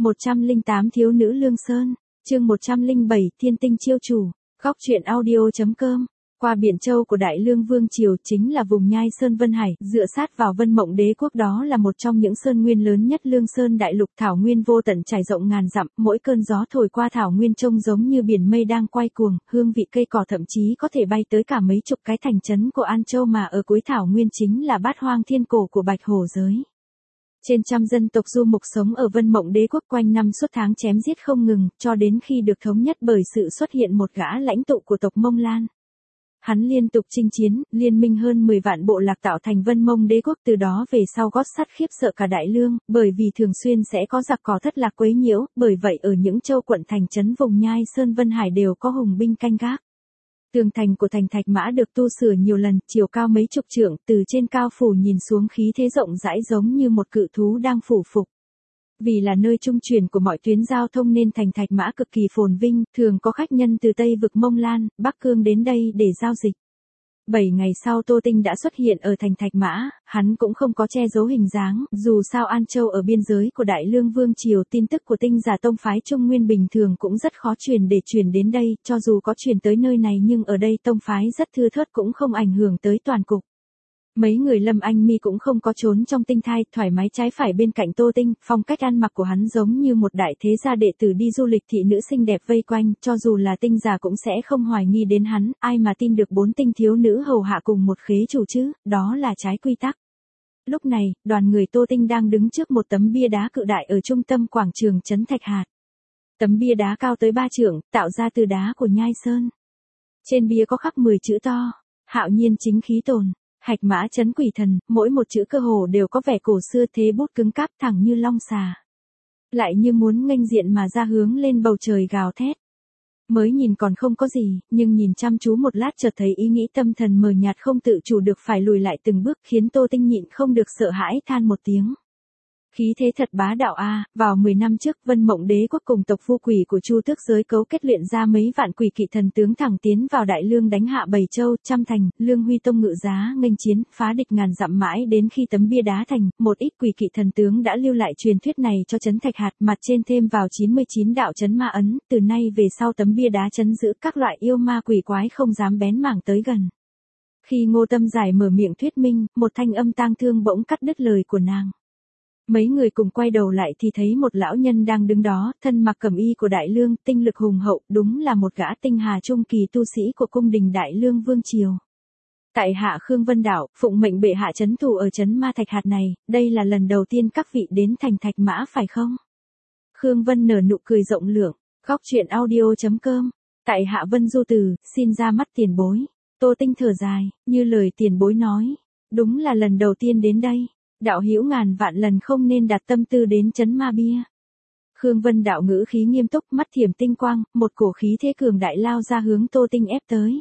108 Thiếu nữ Lương Sơn, chương 107 Thiên tinh chiêu chủ, góc truyện audio.com. Qua Biển Châu của Đại Lương Vương Triều chính là vùng Nhai Sơn Vân Hải, dựa sát vào Vân Mộng Đế quốc, đó là một trong những sơn nguyên lớn nhất Lương Sơn đại lục, thảo nguyên vô tận trải rộng ngàn dặm, mỗi cơn gió thổi qua thảo nguyên trông giống như biển mây đang quay cuồng, hương vị cây cỏ thậm chí có thể bay tới cả mấy chục cái thành trấn của An Châu, mà ở cuối thảo nguyên chính là Bát Hoang Thiên Cổ của Bạch Hổ giới. Trên trăm dân tộc du mục sống ở Vân Mộng Đế quốc quanh năm suốt tháng chém giết không ngừng, cho đến khi được thống nhất bởi sự xuất hiện một gã lãnh tụ của tộc Mông Lan. Hắn liên tục chinh chiến, liên minh hơn 10 vạn bộ lạc tạo thành Vân Mông Đế quốc, từ đó về sau gót sắt khiếp sợ cả Đại Lương, bởi vì thường xuyên sẽ có giặc cỏ thất lạc quấy nhiễu, bởi vậy ở những châu quận thành trấn vùng Nhai Sơn Vân Hải đều có hùng binh canh gác. Tường thành của thành Thạch Mã được tu sửa nhiều lần, chiều cao mấy chục trượng, từ trên cao phủ nhìn xuống khí thế rộng rãi giống như một cự thú đang phủ phục. Vì là nơi trung chuyển của mọi tuyến giao thông nên thành Thạch Mã cực kỳ phồn vinh, thường có khách nhân từ Tây vực Mông Lan, Bắc Cương đến đây để giao dịch. 7 ngày sau Tô Tinh đã xuất hiện ở thành Thạch Mã, hắn cũng không có che giấu hình dáng, dù sao An Châu ở biên giới của Đại Lương Vương Triều, tin tức của Tinh Giả tông phái Trung Nguyên bình thường cũng rất khó truyền để truyền đến đây, cho dù có truyền tới nơi này nhưng ở đây tông phái rất thưa thớt cũng không ảnh hưởng tới toàn cục. Mấy người Lâm Anh Mi cũng không có trốn trong tinh thai, thoải mái trái phải bên cạnh Tô Tinh, phong cách ăn mặc của hắn giống như một đại thế gia đệ tử đi du lịch, thị nữ xinh đẹp vây quanh, cho dù là Tinh Giả cũng sẽ không hoài nghi đến hắn, ai mà tin được 4 tinh thiếu nữ hầu hạ cùng một khế chủ chứ, đó là trái quy tắc. Lúc này, đoàn người Tô Tinh đang đứng trước một tấm bia đá cự đại ở trung tâm quảng trường trấn Thạch Hạt. Tấm bia đá cao tới 3 trượng, tạo ra từ đá của Nhai Sơn. Trên bia có khắc 10 chữ to: Hạo nhiên chính khí tồn. Hạch Mã trấn quỷ thần, mỗi một chữ cơ hồ đều có vẻ cổ xưa, thế bút cứng cáp thẳng như long xà. Lại như muốn nghênh diện mà ra, hướng lên bầu trời gào thét. Mới nhìn còn không có gì, nhưng nhìn chăm chú một lát chợt thấy ý nghĩ tâm thần mờ nhạt không tự chủ được phải lùi lại từng bước, khiến Tô Tinh nhịn không được sợ hãi than một tiếng. Khí thế thật bá đạo a. Vào 10 năm trước, Vân Mộng Đế quốc cùng tộc Vu Quỷ của Chu Tước giới cấu kết luyện ra mấy vạn quỷ kỵ thần tướng thẳng tiến vào Đại Lương đánh hạ Bảy Châu, Trăm Thành, Lương Huy Tông ngự giá nghênh chiến, phá địch ngàn dặm, mãi đến khi tấm bia đá thành, một ít quỷ kỵ thần tướng đã lưu lại truyền thuyết này cho trấn Thạch Hạt, mặt trên thêm vào 99 đạo trấn ma ấn, từ nay về sau tấm bia đá trấn giữ các loại yêu ma quỷ quái không dám bén mảng tới gần. Khi Ngô Tâm Giải mở miệng thuyết minh, một thanh âm tang thương bỗng cắt đứt lời của nàng. Mấy người cùng quay đầu lại thì thấy một lão nhân đang đứng đó, thân mặc cẩm y của Đại Lương, tinh lực hùng hậu, đúng là một gã tinh hà trung kỳ tu sĩ của cung đình Đại Lương Vương Triều. Tại hạ Khương Vân Đạo, phụng mệnh bệ hạ trấn thủ ở trấn Ma Thạch Hạt này, đây là lần đầu tiên các vị đến thành Thạch Mã phải không? Khương Vân nở nụ cười rộng lượng, góc truyện audio.com. Tại hạ Vân Du Từ, xin ra mắt tiền bối. Tô Tinh thở dài, như lời tiền bối nói, đúng là lần đầu tiên đến đây. Đạo hữu ngàn vạn lần không nên đặt tâm tư đến trấn ma bia. Khương Vân Đạo ngữ khí nghiêm túc, mắt thiểm tinh quang, một cổ khí thế cường đại lao ra hướng Tô Tinh ép tới.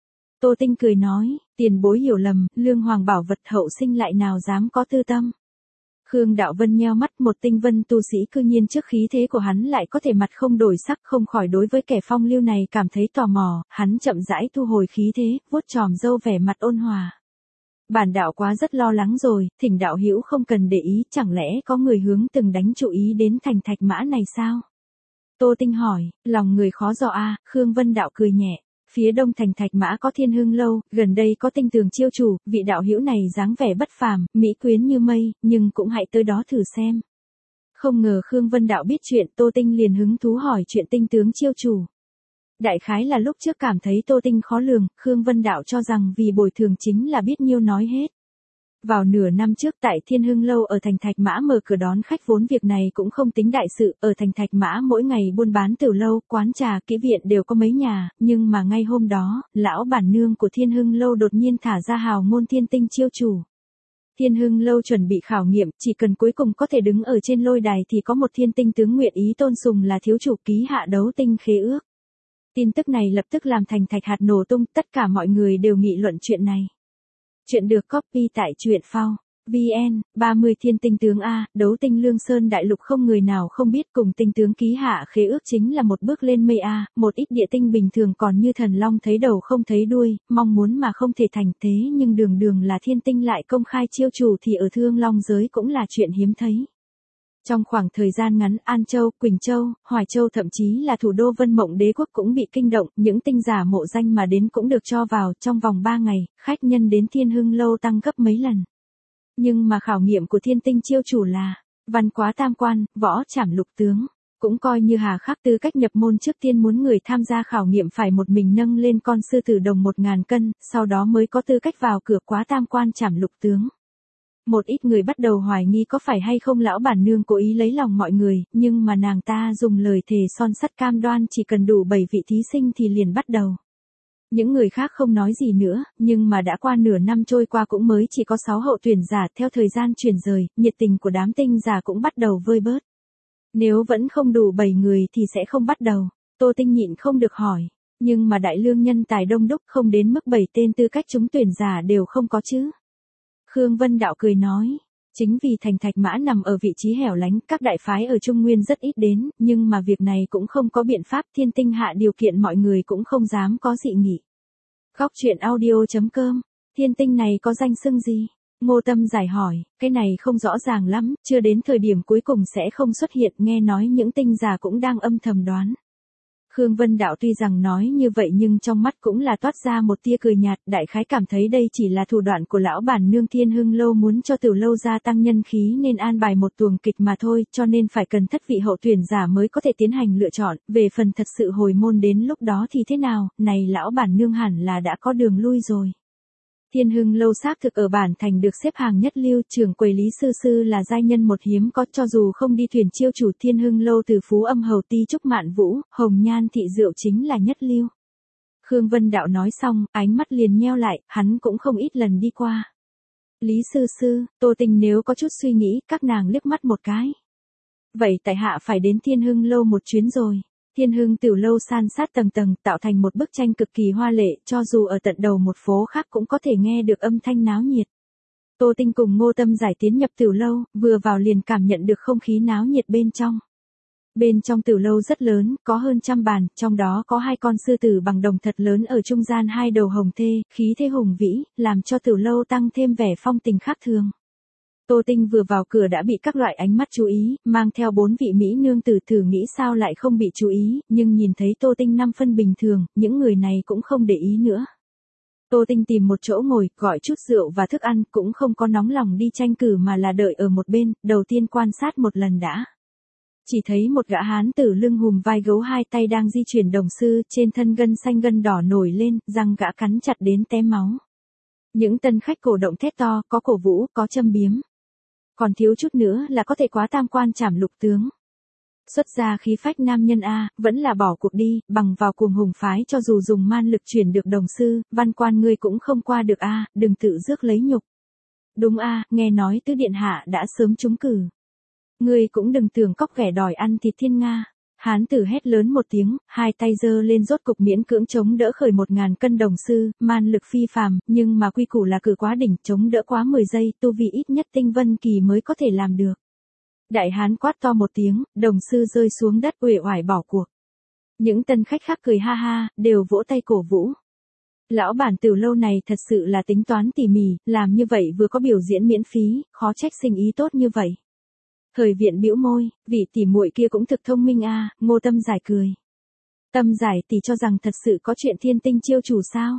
Tô Tinh cười nói, tiền bối hiểu lầm, Lương Hoàng bảo vật hậu sinh lại nào dám có tư tâm. Khương Đạo Vân nheo mắt, một tinh vân tu sĩ cư nhiên trước khí thế của hắn lại có thể mặt không đổi sắc, không khỏi đối với kẻ phong lưu này cảm thấy tò mò, hắn chậm rãi thu hồi khí thế, vuốt chòm râu vẻ mặt ôn hòa. Bản đạo quá rất lo lắng rồi, thỉnh đạo hữu không cần để ý, chẳng lẽ có người hướng từng đánh chú ý đến thành Thạch Mã này sao? Tô Tinh hỏi, lòng người khó dò a. Khương Vân Đạo cười nhẹ, phía đông thành Thạch Mã có Thiên Hưng lâu, gần đây có Tinh Tường chiêu chủ, vị đạo hữu này dáng vẻ bất phàm, mỹ quyến như mây, nhưng cũng hãy tới đó thử xem. Không ngờ Khương Vân Đạo biết chuyện, Tô Tinh liền hứng thú hỏi chuyện Tinh Tướng chiêu chủ. Đại khái là lúc trước cảm thấy Tô Tinh khó lường, Khương Vân Đạo cho rằng vì bồi thường chính là biết nhiêu nói hết. Vào nửa năm trước tại Thiên Hưng lâu ở thành Thạch Mã mở cửa đón khách, vốn việc này cũng không tính đại sự, ở thành Thạch Mã mỗi ngày buôn bán tiểu lâu, quán trà, kỹ viện đều có mấy nhà, nhưng mà ngay hôm đó, lão bản nương của Thiên Hưng lâu đột nhiên thả ra hào ngôn thiên tinh chiêu chủ. Thiên Hưng lâu chuẩn bị khảo nghiệm, chỉ cần cuối cùng có thể đứng ở trên lôi đài thì có một thiên tinh tướng nguyện ý tôn sùng là thiếu chủ, ký hạ đấu tinh khế ước. Tin tức này lập tức làm thành Thạch Hạt nổ tung, tất cả mọi người đều nghị luận chuyện này. Chuyện được copy tại truyện phao VN, 30 thiên tinh tướng A, đấu tinh Lương Sơn đại lục không người nào không biết, cùng tinh tướng ký hạ khế ước chính là một bước lên mây A, một ít địa tinh bình thường còn như thần long thấy đầu không thấy đuôi, mong muốn mà không thể thành, thế nhưng đường đường là thiên tinh lại công khai chiêu chủ thì ở Thương Long giới cũng là chuyện hiếm thấy. Trong khoảng thời gian ngắn, An Châu, Quỳnh Châu, Hoài Châu thậm chí là thủ đô Vân Mộng Đế quốc cũng bị kinh động, những tinh giả mộ danh mà đến cũng được cho vào, trong vòng 3 ngày, khách nhân đến Thiên Hưng Lâu tăng gấp mấy lần. Nhưng mà khảo nghiệm của Thiên Tinh chiêu chủ là văn quá tam quan, võ trảm lục tướng, cũng coi như hà khắc. Tư cách nhập môn trước tiên muốn người tham gia khảo nghiệm phải một mình nâng lên con sư tử đồng 1000 cân, sau đó mới có tư cách vào cửa quá tam quan trảm lục tướng. Một ít người bắt đầu hoài nghi có phải hay không lão bản nương cố ý lấy lòng mọi người, nhưng mà nàng ta dùng lời thề son sắt cam đoan chỉ cần đủ 7 vị thí sinh thì liền bắt đầu. Những người khác không nói gì nữa, nhưng mà đã qua nửa năm trôi qua cũng mới chỉ có 6 hậu tuyển giả. Theo thời gian chuyển rời, nhiệt tình của đám tinh giả cũng bắt đầu vơi bớt. Nếu vẫn không đủ 7 người thì sẽ không bắt đầu. Tô Tinh nhịn không được hỏi, nhưng mà đại lương nhân tài đông đúc, không đến mức 7 tên tư cách trúng tuyển giả đều không có chứ. Khương Vân Đạo cười nói, chính vì thành Thạch Mã nằm ở vị trí hẻo lánh, các đại phái ở Trung Nguyên rất ít đến, nhưng mà việc này cũng không có biện pháp. Thiên Tinh hạ điều kiện mọi người cũng không dám có dị nghị. Góc truyện audio.com, Thiên Tinh này có danh xưng gì? Ngô Tâm giải hỏi, cái này không rõ ràng lắm, chưa đến thời điểm cuối cùng sẽ không xuất hiện, nghe nói những tinh giả cũng đang âm thầm đoán. Khương Vân Đạo tuy rằng nói như vậy nhưng trong mắt cũng là toát ra một tia cười nhạt, đại khái cảm thấy đây chỉ là thủ đoạn của lão bản nương Thiên Hưng Lâu muốn cho Tiểu Lâu gia tăng nhân khí nên an bài một tuồng kịch mà thôi, cho nên phải cần thất vị hậu tuyển giả mới có thể tiến hành lựa chọn. Về phần thật sự hồi môn đến lúc đó thì thế nào, này lão bản nương hẳn là đã có đường lui rồi. Thiên Hưng Lâu xác thực ở bản thành được xếp hàng nhất lưu, trưởng quầy Lý Sư Sư là giai nhân một hiếm có, cho dù không đi thuyền chiêu chủ Thiên Hưng Lâu từ Phú Âm Hầu Ti Trúc Mạn Vũ, Hồng Nhan Thị Diệu chính là nhất lưu. Khương Vân Đạo nói xong, ánh mắt liền nheo lại, hắn cũng không ít lần đi qua. Lý Sư Sư, Tô Tinh nếu có chút suy nghĩ, các nàng liếc mắt một cái. Vậy tại hạ phải đến Thiên Hưng Lâu một chuyến rồi. Thiên Hưng Tiểu Lâu san sát tầng tầng, tạo thành một bức tranh cực kỳ hoa lệ, cho dù ở tận đầu một phố khác cũng có thể nghe được âm thanh náo nhiệt. Tô Tinh cùng Ngô Tâm giải tiến nhập Tiểu Lâu, vừa vào liền cảm nhận được không khí náo nhiệt bên trong. Bên trong Tiểu Lâu rất lớn, có hơn 100 bàn, trong đó có 2 con sư tử bằng đồng thật lớn ở trung gian, 2 đầu hồng thê, khí thế hùng vĩ, làm cho Tiểu Lâu tăng thêm vẻ phong tình khác thường. Tô Tinh vừa vào cửa đã bị các loại ánh mắt chú ý, mang theo 4 vị mỹ nương tử, thử nghĩ sao lại không bị chú ý, nhưng nhìn thấy Tô Tinh 5 phân bình thường, những người này cũng không để ý nữa. Tô Tinh tìm một chỗ ngồi, gọi chút rượu và thức ăn, cũng không có nóng lòng đi tranh cử mà là đợi ở một bên, đầu tiên quan sát một lần đã. Chỉ thấy một gã hán tử lưng hùm vai gấu, 2 tay đang di chuyển đồng sư, trên thân gân xanh gân đỏ nổi lên, răng gã cắn chặt đến té máu. Những tân khách cổ động thét to, có cổ vũ, có châm biếm. Còn thiếu chút nữa là có thể quá tam quan trảm lục tướng. Xuất ra khí phách nam nhân a, vẫn là bỏ cuộc đi, bằng vào cuồng hùng phái cho dù dùng man lực chuyển được đồng sư, văn quan ngươi cũng không qua được a, đừng tự rước lấy nhục. Đúng a, nghe nói tứ điện hạ đã sớm trúng cử. Ngươi cũng đừng tưởng cóc ghẻ đòi ăn thịt thiên nga. Hán tử hét lớn một tiếng, 2 tay giơ lên rốt cục miễn cưỡng chống đỡ khởi 1000 cân đồng sư, man lực phi phàm, nhưng mà quy củ là cử quá đỉnh, chống đỡ quá 10 giây, tu vi ít nhất tinh vân kỳ mới có thể làm được. Đại hán quát to một tiếng, đồng sư rơi xuống đất uể oải bỏ cuộc. Những tân khách khác cười ha ha, đều vỗ tay cổ vũ. Lão bản Tiểu Lâu này thật sự là tính toán tỉ mỉ, làm như vậy vừa có biểu diễn miễn phí, khó trách sinh ý tốt như vậy. Thời Viện bĩu môi, vị tỷ muội kia cũng thực thông minh a, Ngô Tâm giải cười. Tâm giải tỷ cho rằng thật sự có chuyện Thiên Tinh chiêu chủ sao?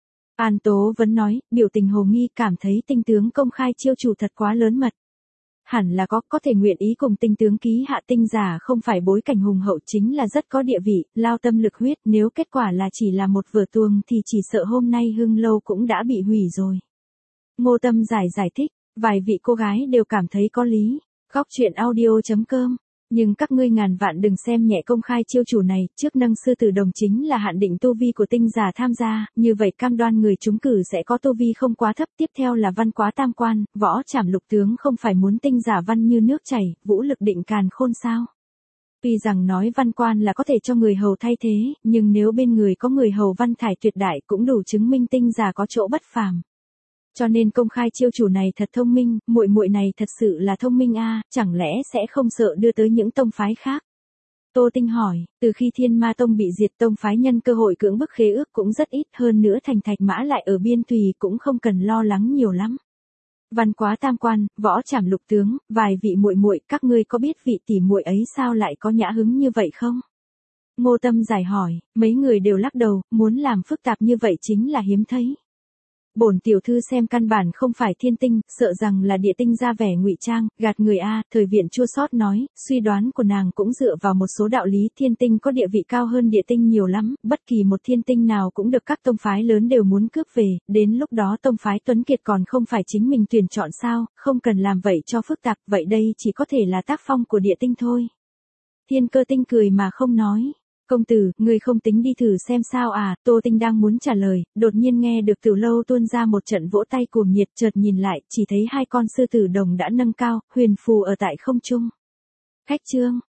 An Tố vẫn nói, biểu tình hồ nghi, cảm thấy tinh tướng công khai chiêu chủ thật quá lớn mật. Hẳn là có thể nguyện ý cùng tinh tướng ký hạ tinh giả không phải bối cảnh hùng hậu, chính là rất có địa vị, lao tâm lực huyết, nếu kết quả là chỉ là một vở tuồng thì chỉ sợ hôm nay Hưng Lâu cũng đã bị hủy rồi. Ngô Tâm giải thích, vài vị cô gái đều cảm thấy có lý. Góc truyện audio.com, nhưng các ngươi ngàn vạn đừng xem nhẹ công khai chiêu chủ này, trước nâng sư tử đồng chính là hạn định tu vi của tinh giả tham gia, như vậy cam đoan người trúng cử sẽ có tu vi không quá thấp, tiếp theo là văn quá tam quan, võ trảm lục tướng, không phải muốn tinh giả văn như nước chảy, vũ lực định càn khôn sao. Tuy rằng nói văn quan là có thể cho người hầu thay thế, nhưng nếu bên người có người hầu văn thải tuyệt đại cũng đủ chứng minh tinh giả có chỗ bất phàm. Cho nên công khai chiêu chủ này thật thông minh, muội muội này thật sự là thông minh a, chẳng lẽ sẽ không sợ đưa tới những tông phái khác? Tô Tinh hỏi, từ khi Thiên Ma Tông bị diệt, tông phái nhân cơ hội cưỡng bức khế ước cũng rất ít, hơn nữa thành Thạch Mã lại ở biên thùy cũng không cần lo lắng nhiều lắm. Văn quá tam quan, võ trảm lục tướng, vài vị muội muội, các ngươi có biết vị tỷ muội ấy sao lại có nhã hứng như vậy không? Ngô Tâm giải hỏi, mấy người đều lắc đầu, muốn làm phức tạp như vậy chính là hiếm thấy. Bổn tiểu thư xem căn bản không phải thiên tinh, sợ rằng là địa tinh ra vẻ ngụy trang, gạt người a. Thời Viện chua xót nói, suy đoán của nàng cũng dựa vào một số đạo lý, thiên tinh có địa vị cao hơn địa tinh nhiều lắm, bất kỳ một thiên tinh nào cũng được các tông phái lớn đều muốn cướp về, đến lúc đó tông phái Tuấn Kiệt còn không phải chính mình tuyển chọn sao, không cần làm vậy cho phức tạp, vậy đây chỉ có thể là tác phong của địa tinh thôi. Thiên Cơ Tinh cười mà không nói. Công tử, ngươi không tính đi thử xem sao à? Tô Tinh đang muốn trả lời, đột nhiên nghe được Từ Lâu tuôn ra một trận vỗ tay cuồng nhiệt, chợt nhìn lại, chỉ thấy hai con sư tử đồng đã nâng cao, huyền phù ở tại không trung. Khách trương,